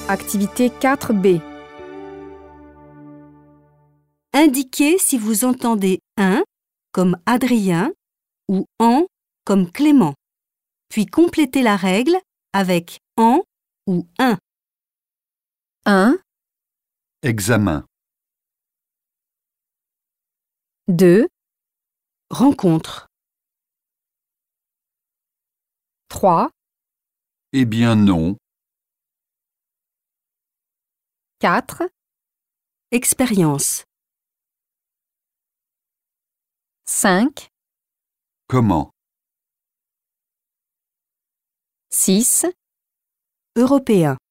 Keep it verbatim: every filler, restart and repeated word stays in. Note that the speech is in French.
Activité quatre B. Indiquez si vous entendez un comme Adrien ou en comme Clément, puis complétez la règle avec en ou un. un, Examen. deux, Rencontre. trois, Eh bien non. quatre, Expérience. cinq, Comment? six, Européen.